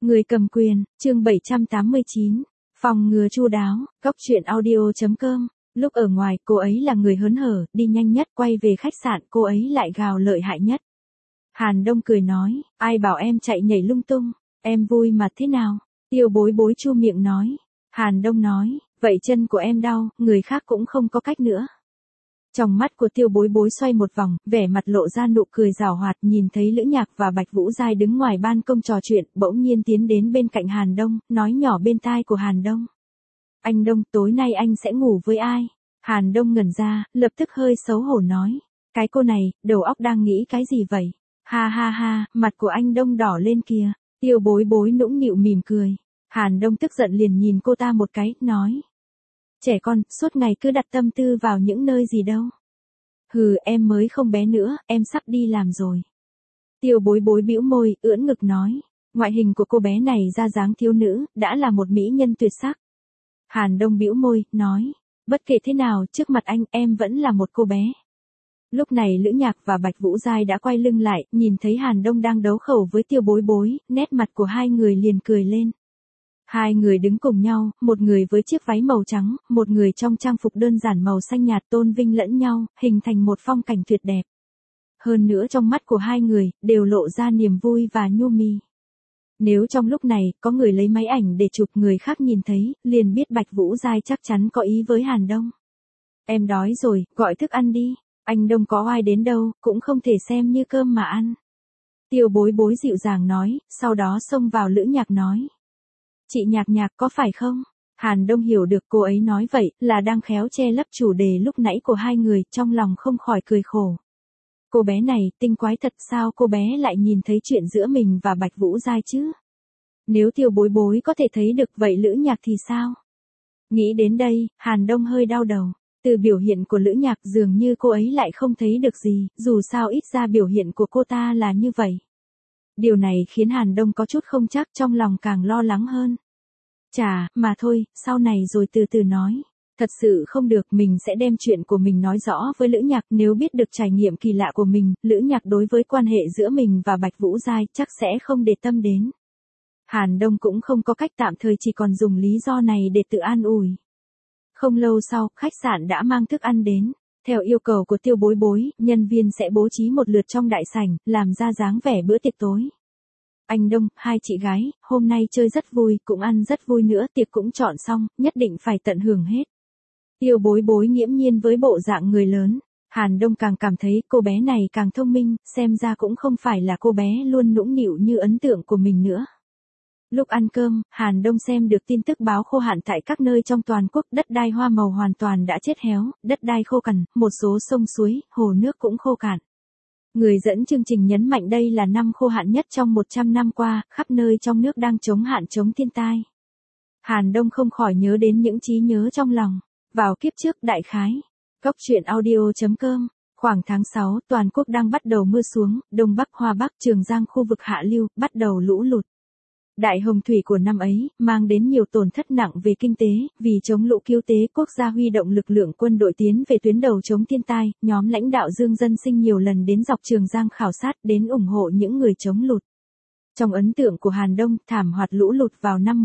Người cầm quyền, chương 789. Phòng ngừa chu đáo, Cóc truyện audio.com. Lúc ở ngoài, cô ấy là người hớn hở, đi nhanh nhất, quay về khách sạn, cô ấy lại gào lợi hại nhất. Hàn Đông cười nói, ai bảo em chạy nhảy lung tung, em vui mà thế nào? Tiêu Bối Bối chu miệng nói. Hàn Đông nói, vậy chân của em đau, người khác cũng không có cách nữa. Trong mắt của Tiêu Bối Bối xoay một vòng, vẻ mặt lộ ra nụ cười giảo hoạt, nhìn thấy Lữ Nhạc và Bạch Vũ Giai đứng ngoài ban công trò chuyện, bỗng nhiên tiến đến bên cạnh Hàn Đông, nói nhỏ bên tai của Hàn Đông. Anh Đông, tối nay anh sẽ ngủ với ai? Hàn Đông ngẩn ra, lập tức hơi xấu hổ nói. Cái cô này, đầu óc đang nghĩ cái gì vậy? Ha ha ha, mặt của anh Đông đỏ lên kìa. Tiêu Bối Bối nũng nịu mỉm cười. Hàn Đông tức giận liền nhìn cô ta một cái, nói. Trẻ con, suốt ngày cứ đặt tâm tư vào những nơi gì đâu. Hừ, em mới không bé nữa, em sắp đi làm rồi. Tiêu Bối Bối bĩu môi, ưỡn ngực nói. Ngoại hình của cô bé này ra dáng thiếu nữ, đã là một mỹ nhân tuyệt sắc. Hàn Đông bĩu môi, nói. Bất kể thế nào, trước mặt anh, em vẫn là một cô bé. Lúc này Lữ Nhạc và Bạch Vũ Giai đã quay lưng lại, nhìn thấy Hàn Đông đang đấu khẩu với Tiêu Bối Bối, nét mặt của hai người liền cười lên. Hai người đứng cùng nhau, một người với chiếc váy màu trắng, một người trong trang phục đơn giản màu xanh nhạt tôn vinh lẫn nhau, hình thành một phong cảnh tuyệt đẹp. Hơn nữa trong mắt của hai người, đều lộ ra niềm vui và nhu mì. Nếu trong lúc này, có người lấy máy ảnh để chụp người khác nhìn thấy, liền biết Bạch Vũ Giai chắc chắn có ý với Hàn Đông. Em đói rồi, gọi thức ăn đi, anh Đông có ai đến đâu, cũng không thể xem như cơm mà ăn. Tiêu Bối Bối dịu dàng nói, sau đó xông vào Lữ Nhạc nói. Chị Nhạc Nhạc có phải không? Hàn Đông hiểu được cô ấy nói vậy, là đang khéo che lấp chủ đề lúc nãy của hai người, trong lòng không khỏi cười khổ. Cô bé này, tinh quái thật, sao cô bé lại nhìn thấy chuyện giữa mình và Bạch Vũ Giai chứ? Nếu Tiêu Bối Bối có thể thấy được vậy Lữ Nhạc thì sao? Nghĩ đến đây, Hàn Đông hơi đau đầu. Từ biểu hiện của Lữ Nhạc dường như cô ấy lại không thấy được gì, dù sao ít ra biểu hiện của cô ta là như vậy. Điều này khiến Hàn Đông có chút không chắc, trong lòng càng lo lắng hơn. Chà, mà thôi, sau này rồi từ từ nói. Thật sự không được, mình sẽ đem chuyện của mình nói rõ với Lữ Nhạc, nếu biết được trải nghiệm kỳ lạ của mình, Lữ Nhạc đối với quan hệ giữa mình và Bạch Vũ Giai chắc sẽ không để tâm đến. Hàn Đông cũng không có cách, tạm thời chỉ còn dùng lý do này để tự an ủi. Không lâu sau, khách sạn đã mang thức ăn đến. Theo yêu cầu của Tiêu Bối Bối, nhân viên sẽ bố trí một lượt trong đại sảnh, làm ra dáng vẻ bữa tiệc tối. Anh Đông, hai chị gái, hôm nay chơi rất vui, cũng ăn rất vui nữa, tiệc cũng chọn xong, nhất định phải tận hưởng hết. Tiêu Bối Bối nghiễm nhiên với bộ dạng người lớn. Hàn Đông càng cảm thấy cô bé này càng thông minh, xem ra cũng không phải là cô bé luôn nũng nịu như ấn tượng của mình nữa. Lúc ăn cơm, Hàn Đông xem được tin tức báo khô hạn tại các nơi trong toàn quốc, đất đai hoa màu hoàn toàn đã chết héo, đất đai khô cằn, một số sông suối, hồ nước cũng khô cạn. Người dẫn chương trình nhấn mạnh đây là năm khô hạn nhất trong 100 năm qua, khắp nơi trong nước đang chống hạn chống thiên tai. Hàn Đông không khỏi nhớ đến những trí nhớ trong lòng. Vào kiếp trước đại khái. Cóc truyện audio.com. Khoảng tháng 6, toàn quốc đang bắt đầu mưa xuống, Đông Bắc Hoa Bắc Trường Giang khu vực hạ lưu, bắt đầu lũ lụt. Đại hồng thủy của năm ấy, mang đến nhiều tổn thất nặng về kinh tế, vì chống lũ cứu tế quốc gia huy động lực lượng quân đội tiến về tuyến đầu chống thiên tai, nhóm lãnh đạo Dương Dân Sinh nhiều lần đến dọc Trường Giang khảo sát, đến ủng hộ những người chống lụt. Trong ấn tượng của Hàn Đông, thảm họa lũ lụt vào năm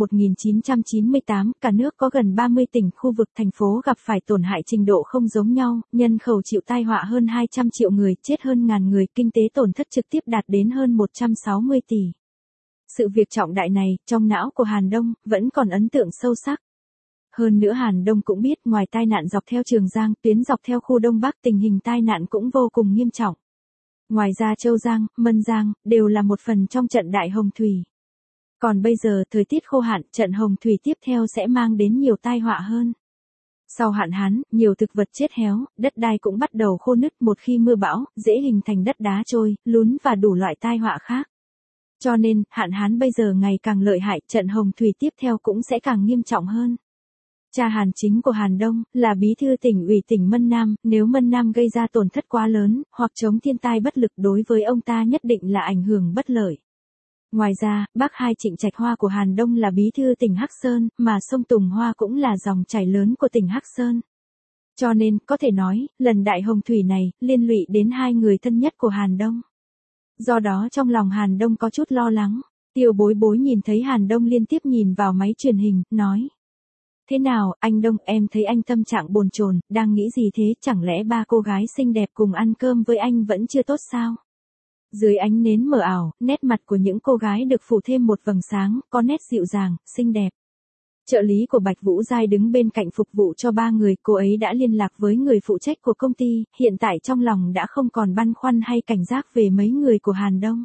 1998, cả nước có gần 30 tỉnh, khu vực, thành phố gặp phải tổn hại trình độ không giống nhau, nhân khẩu chịu tai họa hơn 200 triệu người, chết hơn ngàn người, kinh tế tổn thất trực tiếp đạt đến hơn 160 tỷ. Sự việc trọng đại này, trong não của Hàn Đông, vẫn còn ấn tượng sâu sắc. Hơn nữa Hàn Đông cũng biết, ngoài tai nạn dọc theo Trường Giang, tuyến dọc theo khu Đông Bắc, tình hình tai nạn cũng vô cùng nghiêm trọng. Ngoài ra Châu Giang, Mân Giang, đều là một phần trong trận đại hồng thủy. Còn bây giờ, thời tiết khô hạn, trận hồng thủy tiếp theo sẽ mang đến nhiều tai họa hơn. Sau hạn hán, nhiều thực vật chết héo, đất đai cũng bắt đầu khô nứt, một khi mưa bão, dễ hình thành đất đá trôi, lún và đủ loại tai họa khác. Cho nên, hạn hán bây giờ ngày càng lợi hại, trận hồng thủy tiếp theo cũng sẽ càng nghiêm trọng hơn. Cha Hàn Chính của Hàn Đông, là bí thư tỉnh ủy tỉnh Mân Nam, nếu Mân Nam gây ra tổn thất quá lớn, hoặc chống thiên tai bất lực đối với ông ta nhất định là ảnh hưởng bất lợi. Ngoài ra, bác hai Trịnh Trạch Hoa của Hàn Đông là bí thư tỉnh Hắc Sơn, mà sông Tùng Hoa cũng là dòng chảy lớn của tỉnh Hắc Sơn. Cho nên, có thể nói, lần đại hồng thủy này, liên lụy đến hai người thân nhất của Hàn Đông. Do đó trong lòng Hàn Đông có chút lo lắng. Tiêu Bối Bối nhìn thấy Hàn Đông liên tiếp nhìn vào máy truyền hình, nói. Thế nào, anh Đông, em thấy anh tâm trạng bồn chồn, đang nghĩ gì thế, chẳng lẽ ba cô gái xinh đẹp cùng ăn cơm với anh vẫn chưa tốt sao? Dưới ánh nến mờ ảo, nét mặt của những cô gái được phủ thêm một vầng sáng, có nét dịu dàng, xinh đẹp. Trợ lý của Bạch Vũ Giai đứng bên cạnh phục vụ cho ba người, cô ấy đã liên lạc với người phụ trách của công ty, hiện tại trong lòng đã không còn băn khoăn hay cảnh giác về mấy người của Hàn Đông.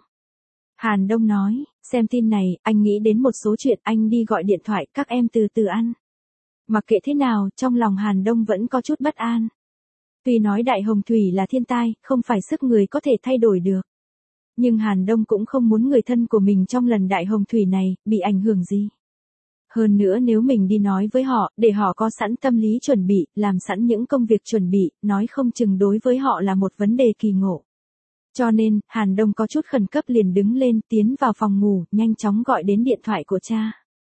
Hàn Đông nói, xem tin này, anh nghĩ đến một số chuyện, anh đi gọi điện thoại, các em từ từ ăn. Mặc kệ thế nào, trong lòng Hàn Đông vẫn có chút bất an. Tuy nói Đại Hồng Thủy là thiên tai, không phải sức người có thể thay đổi được. Nhưng Hàn Đông cũng không muốn người thân của mình trong lần Đại Hồng Thủy này, bị ảnh hưởng gì. Hơn nữa nếu mình đi nói với họ, để họ có sẵn tâm lý chuẩn bị, làm sẵn những công việc chuẩn bị, nói không chừng đối với họ là một vấn đề kỳ ngộ. Cho nên, Hàn Đông có chút khẩn cấp liền đứng lên, tiến vào phòng ngủ, nhanh chóng gọi đến điện thoại của cha.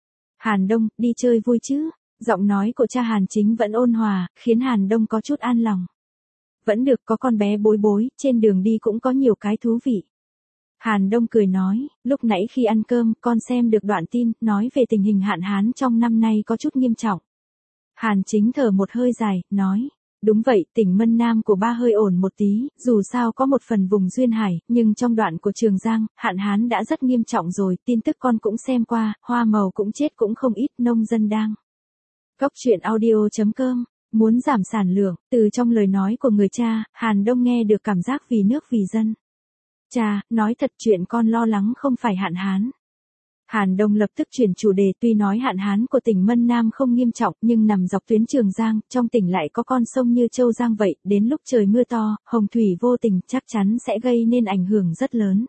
Hàn Đông, đi chơi vui chứ? Giọng nói của cha Hàn Chính vẫn ôn hòa, khiến Hàn Đông có chút an lòng. Vẫn được, có con bé Bối Bối, trên đường đi cũng có nhiều cái thú vị. Hàn Đông cười nói, lúc nãy khi ăn cơm, con xem được đoạn tin, nói về tình hình hạn hán trong năm nay có chút nghiêm trọng. Hàn Chính thở một hơi dài, nói, đúng vậy, tỉnh Mân Nam của ba hơi ổn một tí, dù sao có một phần vùng duyên hải, nhưng trong đoạn của Trường Giang, hạn hán đã rất nghiêm trọng rồi, tin tức con cũng xem qua, hoa màu cũng chết cũng không ít, nông dân đang. Góc truyện audio.com, muốn giảm sản lượng, từ trong lời nói của người cha, Hàn Đông nghe được cảm giác vì nước vì dân. Cha, nói thật chuyện con lo lắng không phải hạn hán. Hàn Đông lập tức chuyển chủ đề, tuy nói hạn hán của tỉnh Mân Nam không nghiêm trọng nhưng nằm dọc tuyến Trường Giang, trong tỉnh lại có con sông như Châu Giang vậy, đến lúc trời mưa to, hồng thủy vô tình chắc chắn sẽ gây nên ảnh hưởng rất lớn.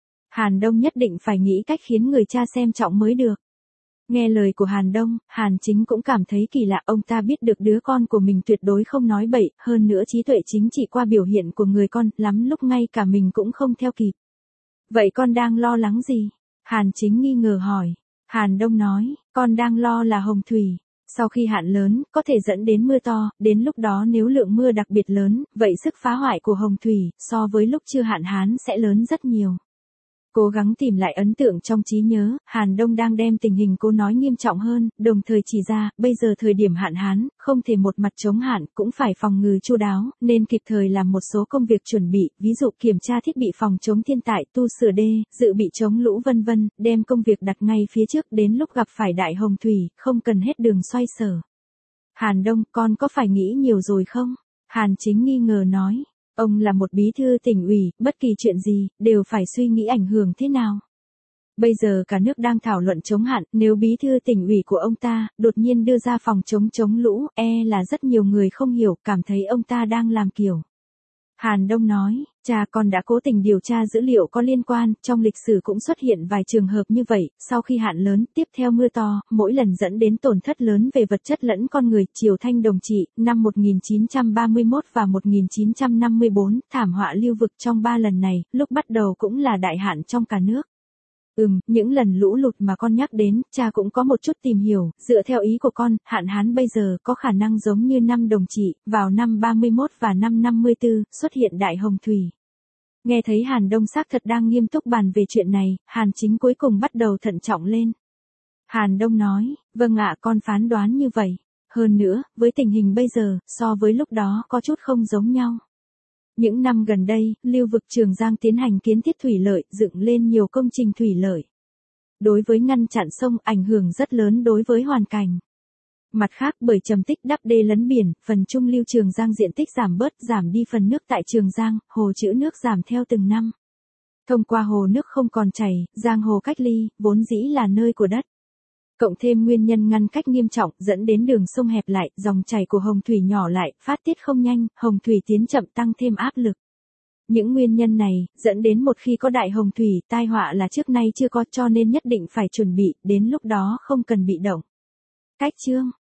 Hàn Đông nhất định phải nghĩ cách khiến người cha xem trọng mới được. Nghe lời của Hàn Đông, Hàn Chính cũng cảm thấy kỳ lạ, ông ta biết được đứa con của mình tuyệt đối không nói bậy, hơn nữa trí tuệ chính trị qua biểu hiện của người con, lắm lúc ngay cả mình cũng không theo kịp. Vậy con đang lo lắng gì? Hàn Chính nghi ngờ hỏi. Hàn Đông nói, con đang lo là hồng thủy. Sau khi hạn lớn, có thể dẫn đến mưa to, đến lúc đó nếu lượng mưa đặc biệt lớn, vậy sức phá hoại của hồng thủy, so với lúc chưa hạn hán sẽ lớn rất nhiều. Cố gắng tìm lại ấn tượng trong trí nhớ, Hàn Đông đang đem tình hình cô nói nghiêm trọng hơn, đồng thời chỉ ra, bây giờ thời điểm hạn hán, không thể một mặt chống hạn, cũng phải phòng ngừa chu đáo, nên kịp thời làm một số công việc chuẩn bị, ví dụ kiểm tra thiết bị phòng chống thiên tai, tu sửa đê, dự bị chống lũ vân vân, đem công việc đặt ngay phía trước, đến lúc gặp phải đại hồng thủy, không cần hết đường xoay sở. Hàn Đông, con có phải nghĩ nhiều rồi không? Hàn Chính nghi ngờ nói. Ông là một bí thư tỉnh ủy, bất kỳ chuyện gì, đều phải suy nghĩ ảnh hưởng thế nào. Bây giờ cả nước đang thảo luận chống hạn, nếu bí thư tỉnh ủy của ông ta, đột nhiên đưa ra phòng chống lũ, là rất nhiều người không hiểu, cảm thấy ông ta đang làm kiểu. Hàn Đông nói, cha con đã cố tình điều tra dữ liệu có liên quan, trong lịch sử cũng xuất hiện vài trường hợp như vậy, sau khi hạn lớn, tiếp theo mưa to, mỗi lần dẫn đến tổn thất lớn về vật chất lẫn con người, Triều Thanh Đồng Trị, năm 1931 và 1954, thảm họa lưu vực trong 3 lần này, lúc bắt đầu cũng là đại hạn trong cả nước. Những lần lũ lụt mà con nhắc đến, cha cũng có một chút tìm hiểu, dựa theo ý của con, hạn hán bây giờ có khả năng giống như năm Đồng Trị, vào năm 31 và năm 54, xuất hiện đại hồng thủy. Nghe thấy Hàn Đông xác thật đang nghiêm túc bàn về chuyện này, Hàn Chính cuối cùng bắt đầu thận trọng lên. Hàn Đông nói, vâng ạ, con phán đoán như vậy. Hơn nữa, với tình hình bây giờ, so với lúc đó có chút không giống nhau. Những năm gần đây, lưu vực Trường Giang tiến hành kiến thiết thủy lợi, dựng lên nhiều công trình thủy lợi. Đối với ngăn chặn sông, ảnh hưởng rất lớn đối với hoàn cảnh. Mặt khác, bởi trầm tích đắp đê lấn biển, phần trung lưu Trường Giang diện tích giảm bớt, giảm đi phần nước tại Trường Giang, hồ trữ nước giảm theo từng năm. Thông qua hồ nước không còn chảy, giang hồ cách ly, vốn dĩ là nơi của đất. Cộng thêm nguyên nhân ngăn cách nghiêm trọng, dẫn đến đường sông hẹp lại, dòng chảy của hồng thủy nhỏ lại, phát tiết không nhanh, hồng thủy tiến chậm tăng thêm áp lực. Những nguyên nhân này, dẫn đến một khi có đại hồng thủy, tai họa là trước nay chưa có, cho nên nhất định phải chuẩn bị, đến lúc đó không cần bị động. Cách chương